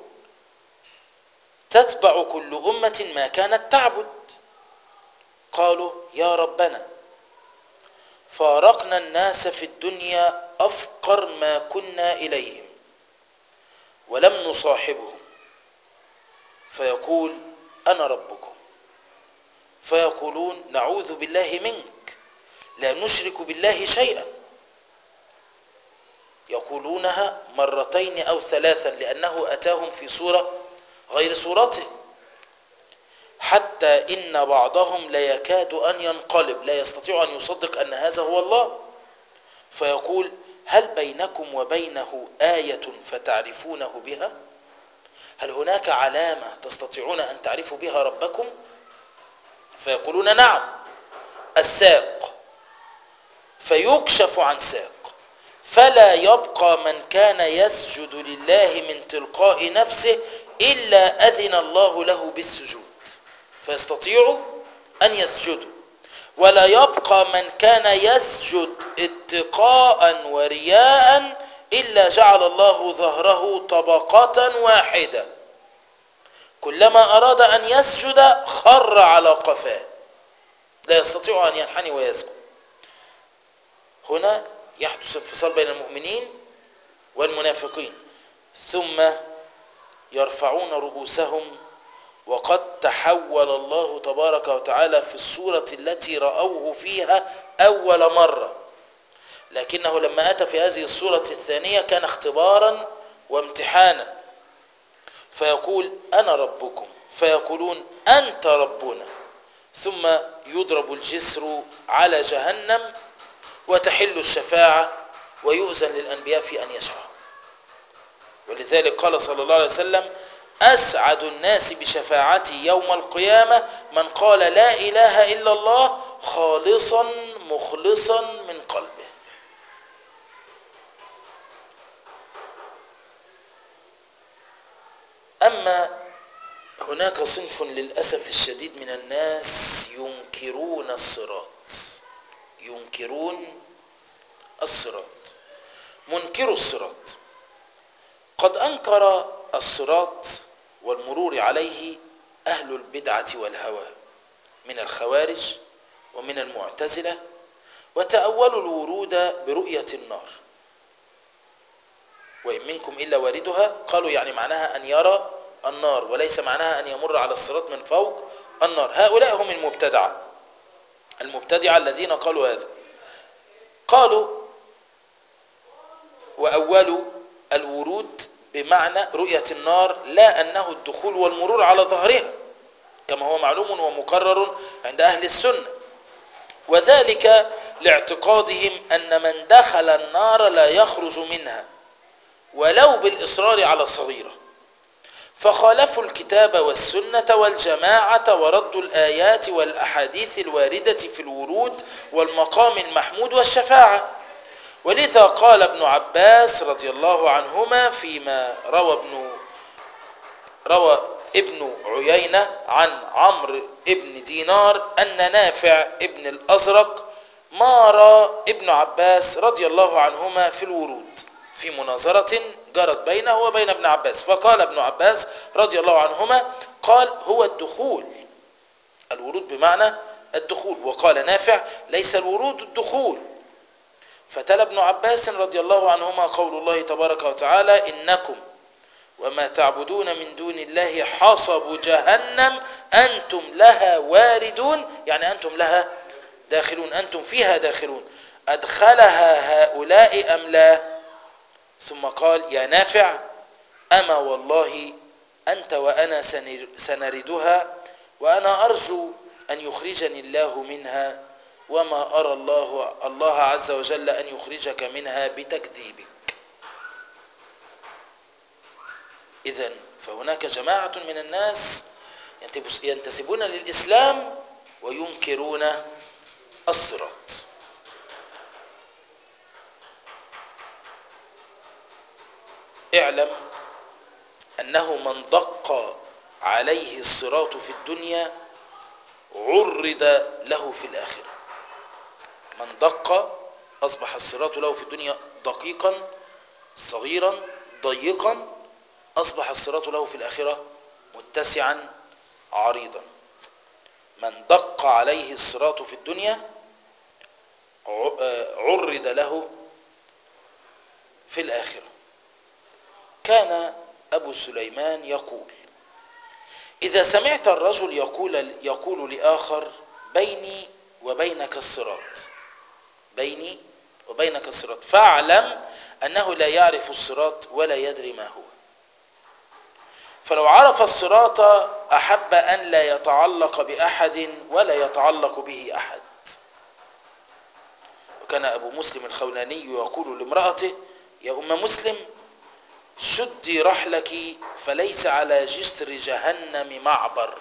تتبع كل أمة ما كانت تعبد. قالوا: يا ربنا، فارقنا الناس في الدنيا أفقر ما كنا إليهم ولم نصاحبهم. فيقول: أنا ربكم. فيقولون: نعوذ بالله منك، لا نشرك بالله شيئا. يقولونها مرتين أو ثلاثا لأنه أتاهم في صورة غير صورته، حتى إن بعضهم لا يكاد أن ينقلب، لا يستطيع أن يصدق أن هذا هو الله. فيقول: هل بينكم وبينه آية فتعرفونه بها؟ هل هناك علامة تستطيعون أن تعرفوا بها ربكم؟ فيقولون نعم، الساق، فيكشف عن ساق، فلا يبقى من كان يسجد لله من تلقاء نفسه إلا أذن الله له بالسجود فيستطيعوا أن يسجدوا، ولا يبقى من كان يسجد اتقاء ورياء إلا جعل الله ظهره طبقة واحدة، كلما أراد أن يسجد خر على قفاه، لا يستطيع أن ينحني ويسجد. هنا يحدث انفصال بين المؤمنين والمنافقين، ثم يرفعون رؤوسهم وقد تحول الله تبارك وتعالى في الصورة التي رأوه فيها أول مرة، لكنه لما أتى في هذه الصورة الثانية كان اختبارا وامتحانا، فيقول أنا ربكم، فيقولون أنت ربنا، ثم يضرب الجسر على جهنم وتحل الشفاعة ويؤذن للأنبياء في أن يشفعوا. ولذلك قال صلى الله عليه وسلم أسعد الناس بشفاعتي يوم القيامة من قال لا إله إلا الله خالصا مخلصا من قلبه. أما هناك صنف للأسف الشديد من الناس ينكرون الصراط، ينكرون الصراط. منكر الصراط قد أنكر الصراط والمرور عليه أهل البدعة والهوى من الخوارج ومن المعتزلة، وتأولوا الورود برؤية النار، وإن منكم إلا واردها، قالوا يعني معناها أن يرى النار وليس معناها أن يمر على الصراط من فوق النار. هؤلاء هم المبتدعة، المبتدعة الذين قالوا هذا. قالوا وأولوا الورود بمعنى رؤية النار لا أنه الدخول والمرور على ظهرها كما هو معلوم ومقرر عند أهل السنة، وذلك لاعتقادهم أن من دخل النار لا يخرج منها ولو بالإصرار على صغيرة، فخالفوا الكتاب والسنة والجماعة وردوا الآيات والأحاديث الواردة في الورود والمقام المحمود والشفاعة. ولذا قال ابن عباس رضي الله عنهما فيما روى ابن روى ابن عيينة عن عمرو ابن دينار أن نافع ابن الأزرق مار ابن عباس رضي الله عنهما في الورود في مناظرة جرت بينه وبين ابن عباس، فقال ابن عباس رضي الله عنهما قال هو الدخول، الورود بمعنى الدخول، وقال نافع ليس الورود الدخول. فتلا ابن عباس رضي الله عنهما قول الله تبارك وتعالى إنكم وما تعبدون من دون الله حصب جهنم أنتم لها واردون، يعني أنتم لها داخلون، أنتم فيها داخلون، أدخلها هؤلاء أم لا؟ ثم قال يا نافع أما والله أنت وأنا سنردها وأنا أرجو أن يخرجني الله منها وما أرى الله الله عز وجل أن يخرجك منها بتكذيبك. إذن فهناك جماعة من الناس ينتسبون للإسلام وينكرون الصراط. اعلم أنه من دق عليه الصراط في الدنيا عرض له في الآخرة. من دق أصبح الصراط له في الدنيا دقيقا صغيرا ضيقا، أصبح الصراط له في الآخرة متسعا عريضا. من دق عليه الصراط في الدنيا عرض له في الآخرة. كان أبو سليمان يقول إذا سمعت الرجل يقول, يقول لآخر بيني وبينك الصراط، بيني وبينك الصراط، فاعلم أنه لا يعرف الصراط ولا يدري ما هو. فلو عرف الصراط أحب أن لا يتعلق بأحد ولا يتعلق به أحد. وكان أبو مسلم الخولاني يقول لامرأته يا أم مسلم شدي رحلك فليس على جسر جهنم معبر.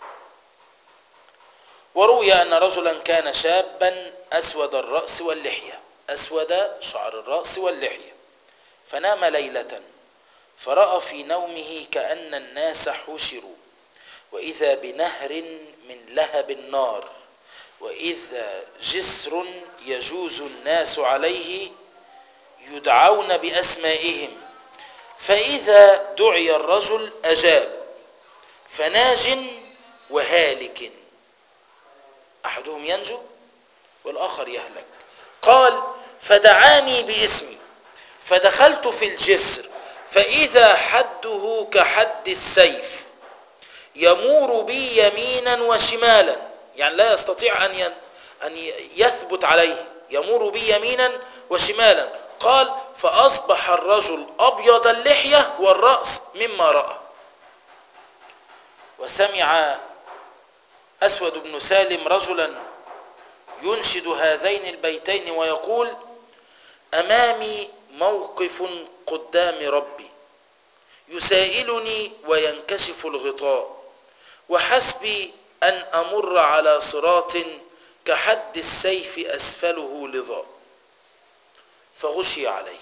وروي أن رجلا كان شابا أسود الرأس واللحية، أسود شعر الرأس واللحية، فنام ليلة فرأى في نومه كأن الناس حشروا، وإذا بنهر من لهب النار، وإذا جسر يجوز الناس عليه يدعون بأسمائهم، فإذا دعي الرجل أجاب، فناج وهالك، أحدهم ينجو والآخر يهلك. قال فدعاني باسمي فدخلت في الجسر فإذا حده كحد السيف يمور بي يمينا وشمالا، يعني لا يستطيع أن أن يثبت عليه، يمور بي يمينا وشمالا. قال فأصبح الرجل أبيض اللحية والرأس مما رأى. وسمع أسود بن سالم رجلا ينشد هذين البيتين ويقول: أمامي موقف قدام ربي يسائلني وينكشف الغطاء، وحسبي أن أمر على صراط كحد السيف أسفله لظى، فغشي عليه.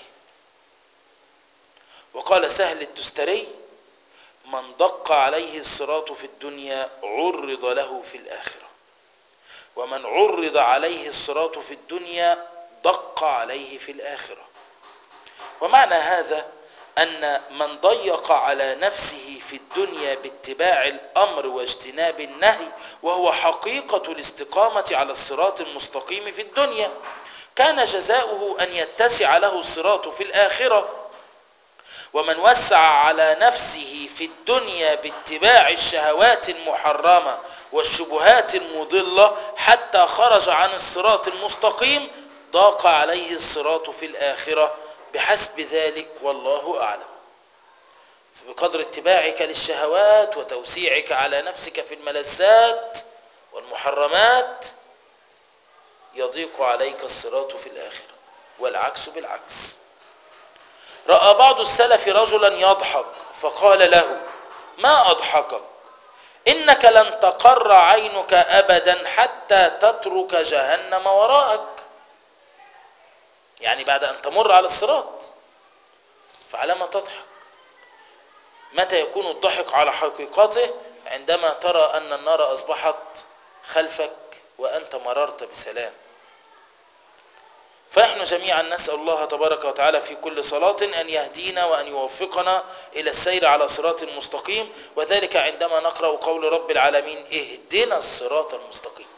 وقال سهل التستري: من دق عليه الصراط في الدنيا عرض له في الآخرة، ومن عرض عليه الصراط في الدنيا دق عليه في الآخرة. ومعنى هذا أن من ضيق على نفسه في الدنيا باتباع الأمر واجتناب النهي، وهو حقيقة الاستقامة على الصراط المستقيم في الدنيا، كان جزاؤه أن يتسع له الصراط في الآخرة. ومن وسع على نفسه في الدنيا باتباع الشهوات المحرمة والشبهات المضلة حتى خرج عن الصراط المستقيم ضاق عليه الصراط في الآخرة بحسب ذلك، والله أعلم. بقدر اتباعك للشهوات وتوسيعك على نفسك في الملذات والمحرمات يضيق عليك الصراط في الآخرة، والعكس بالعكس. رأى بعض السلف رجلا يضحك فقال له: ما أضحكك؟ إنك لن تقر عينك أبدا حتى تترك جهنم وراءك، يعني بعد أن تمر على الصراط فعلى ما تضحك. متى يكون الضحك على حقيقته؟ عندما ترى أن النار أصبحت خلفك وأنت مررت بسلام. فنحن جميعا نسأل الله تبارك وتعالى في كل صلاة أن يهدينا وأن يوفقنا إلى السير على صراط مستقيم، وذلك عندما نقرأ قول رب العالمين: اهدنا الصراط المستقيم.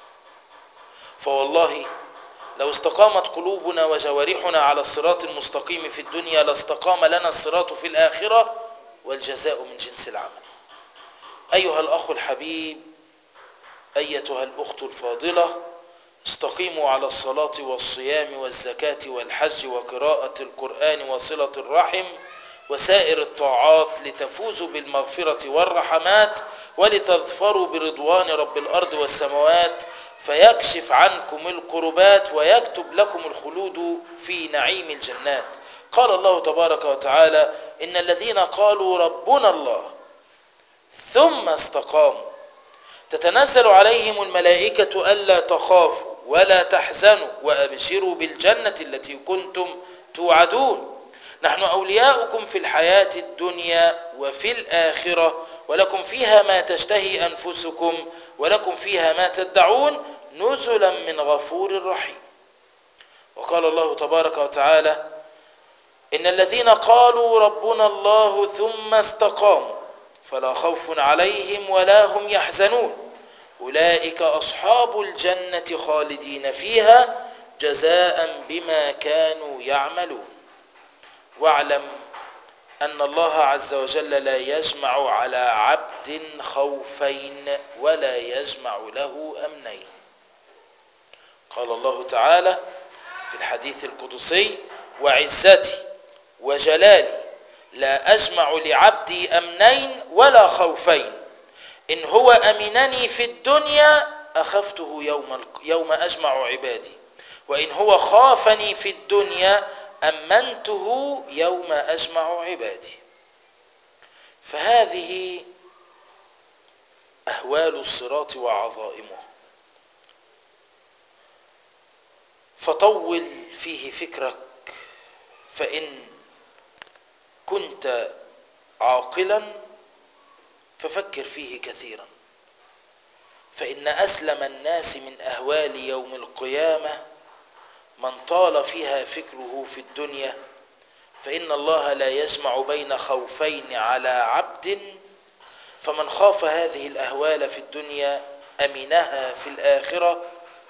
فوالله لو استقامت قلوبنا وجوارحنا على الصراط المستقيم في الدنيا لاستقام لنا الصراط في الآخرة، والجزاء من جنس العمل. أيها الأخ الحبيب، أيتها الأخت الفاضلة، استقيموا على الصلاة والصيام والزكاة والحج وقراءة القرآن وصلة الرحم وسائر الطاعات لتفوزوا بالمغفرة والرحمات، ولتظفروا برضوان رب الأرض والسماوات، فيكشف عنكم الكربات ويكتب لكم الخلود في نعيم الجنات. قال الله تبارك وتعالى: إن الذين قالوا ربنا الله ثم استقاموا تتنزل عليهم الملائكة ألا تخافوا ولا تحزنوا وأبشروا بالجنة التي كنتم توعدون، نحن أولياؤكم في الحياة الدنيا وفي الآخرة، ولكم فيها ما تشتهي أنفسكم ولكم فيها ما تدعون، نزلا من غفور رحيم. وقال الله تبارك وتعالى: إن الذين قالوا ربنا الله ثم استقاموا فلا خوف عليهم ولا هم يحزنون، أولئك أصحاب الجنة خالدين فيها جزاء بما كانوا يعملون. واعلم أن الله عز وجل لا يجمع على عبد خوفين ولا يجمع له أمنين. قال الله تعالى في الحديث القدسي: وعزتي وجلالي لا أجمع لعبدي أمنين ولا خوفين، إن هو أمنني في الدنيا أخفته يوم, يوم أجمع عبادي، وإن هو خافني في الدنيا أمنته يوم أجمع عبادي. فهذه أهوال الصراط وعظائمه، فطول فيه فكرك، فإن كنت عاقلا ففكر فيه كثيرا، فإن أسلم الناس من أهوال يوم القيامة من طال فيها فكره في الدنيا، فإن الله لا يجمع بين خوفين على عبد، فمن خاف هذه الأهوال في الدنيا أمنها في الآخرة.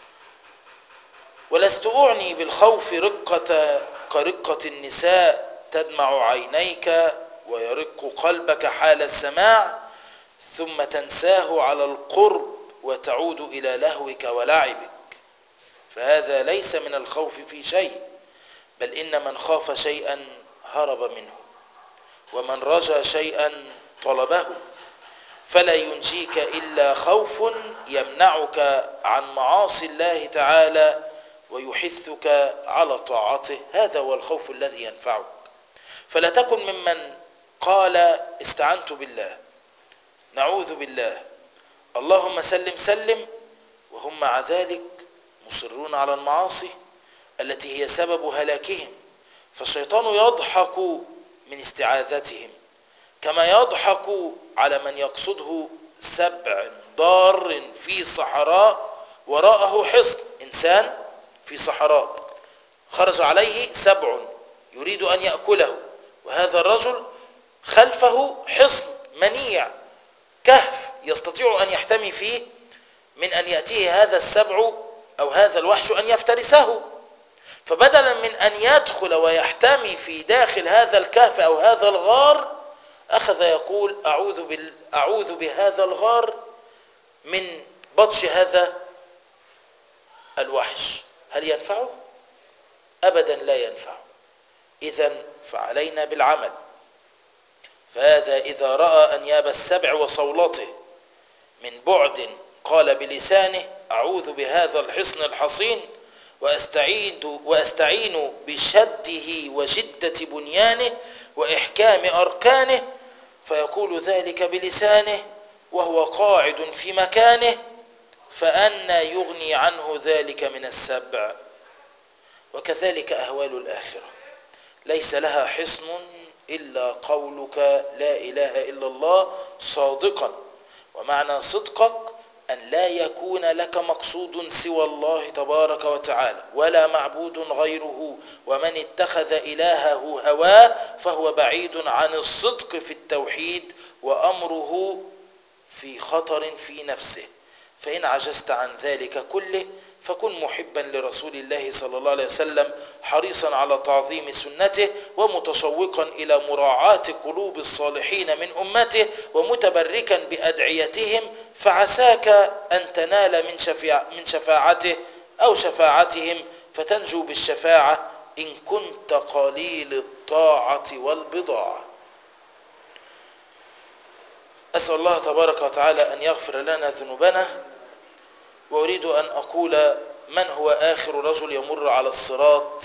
ولست أعني بالخوف رقة كرقة النساء تدمع عينيك ويرق قلبك حال السماع ثم تنساه على القرب وتعود إلى لهوك ولعبك، فهذا ليس من الخوف في شيء، بل إن من خاف شيئا هرب منه، ومن رجا شيئا طلبه، فلا ينجيك إلا خوف يمنعك عن معاصي الله تعالى ويحثك على طاعته، هذا هو الخوف الذي ينفعك. فلا تكن ممن قال استعنت بالله، نعوذ بالله، اللهم سلم سلم، وهم مع ذلك مصرون على المعاصي التي هي سبب هلاكهم. فالشيطان يضحك من استعاذتهم كما يضحك على من يقصده سبع ضار في صحراء وراءه حصن. إنسان في صحراء خرج عليه سبع يريد أن يأكله، وهذا الرجل خلفه حصن منيع كهف يستطيع أن يحتمي فيه من أن يأتيه هذا السبع أو هذا الوحش أن يفترسه، فبدلا من أن يدخل ويحتمي في داخل هذا الكهف أو هذا الغار أخذ يقول أعوذ, بال... أعوذ بهذا الغار من بطش هذا الوحش. هل ينفعه؟ أبدا لا ينفعه. إذن فعلينا بالعمل. فهذا إذا رأى أنياب السبع وصولته من بعد قال بلسانه أعوذ بهذا الحصن الحصين وأستعين, وأستعين بشده وجدة بنيانه وإحكام أركانه، فيقول ذلك بلسانه وهو قاعد في مكانه، فأنى يغني عنه ذلك من السبع. وكذلك أهوال الآخرة ليس لها حصن إلا قولك لا إله إلا الله صادقا، ومعنى صدقك أن لا يكون لك مقصود سوى الله تبارك وتعالى ولا معبود غيره، ومن اتخذ إلهه هواه فهو بعيد عن الصدق في التوحيد وأمره في خطر في نفسه. فإن عجزت عن ذلك كله فكن محبا لرسول الله صلى الله عليه وسلم، حريصا على تعظيم سنته ومتشوقا إلى مراعاة قلوب الصالحين من أمته ومتبركا بأدعيتهم، فعساك أن تنال من, شفاع من شفاعته أو شفاعتهم فتنجو بالشفاعة إن كنت قليل الطاعة والبضاعة. أسأل الله تبارك وتعالى أن يغفر لنا ذنوبنا. وأريد أن أقول من هو آخر رجل يمر على الصراط.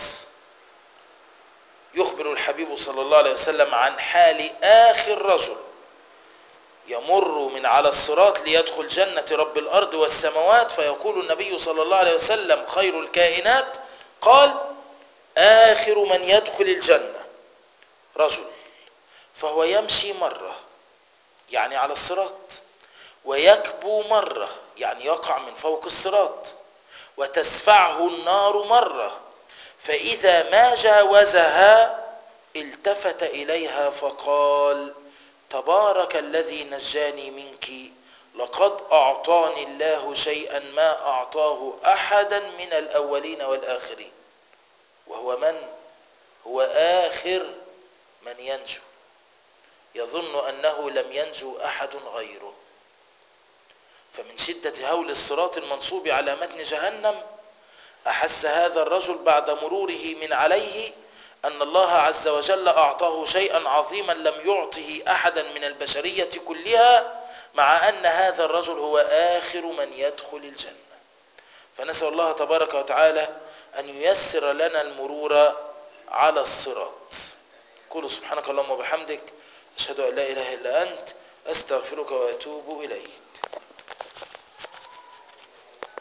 يخبر الحبيب صلى الله عليه وسلم عن حال آخر رجل يمر من على الصراط ليدخل جنة رب الأرض والسماوات، فيقول النبي صلى الله عليه وسلم خير الكائنات، قال آخر من يدخل الجنة رجل فهو يمشي مرة يعني على الصراط، ويكبو مرة يعني يقع من فوق الصراط، وتسفعه النار مرة، فإذا ما جاوزها التفت إليها فقال تبارك الذي نجاني منك، لقد أعطاني الله شيئا ما أعطاه أحدا من الأولين والآخرين. وهو من؟ هو آخر من ينجو، يظن أنه لم ينجو أحد غيره. فمن شدة هول الصراط المنصوب على متن جهنم أحس هذا الرجل بعد مروره من عليه أن الله عز وجل أعطاه شيئا عظيما لم يعطه أحدا من البشرية كلها، مع أن هذا الرجل هو آخر من يدخل الجنة. فنسأل الله تبارك وتعالى أن ييسر لنا المرور على الصراط. قولوا سبحانك اللهم وبحمدك، أشهد أن لا إله إلا أنت، أستغفرك وأتوب إليك.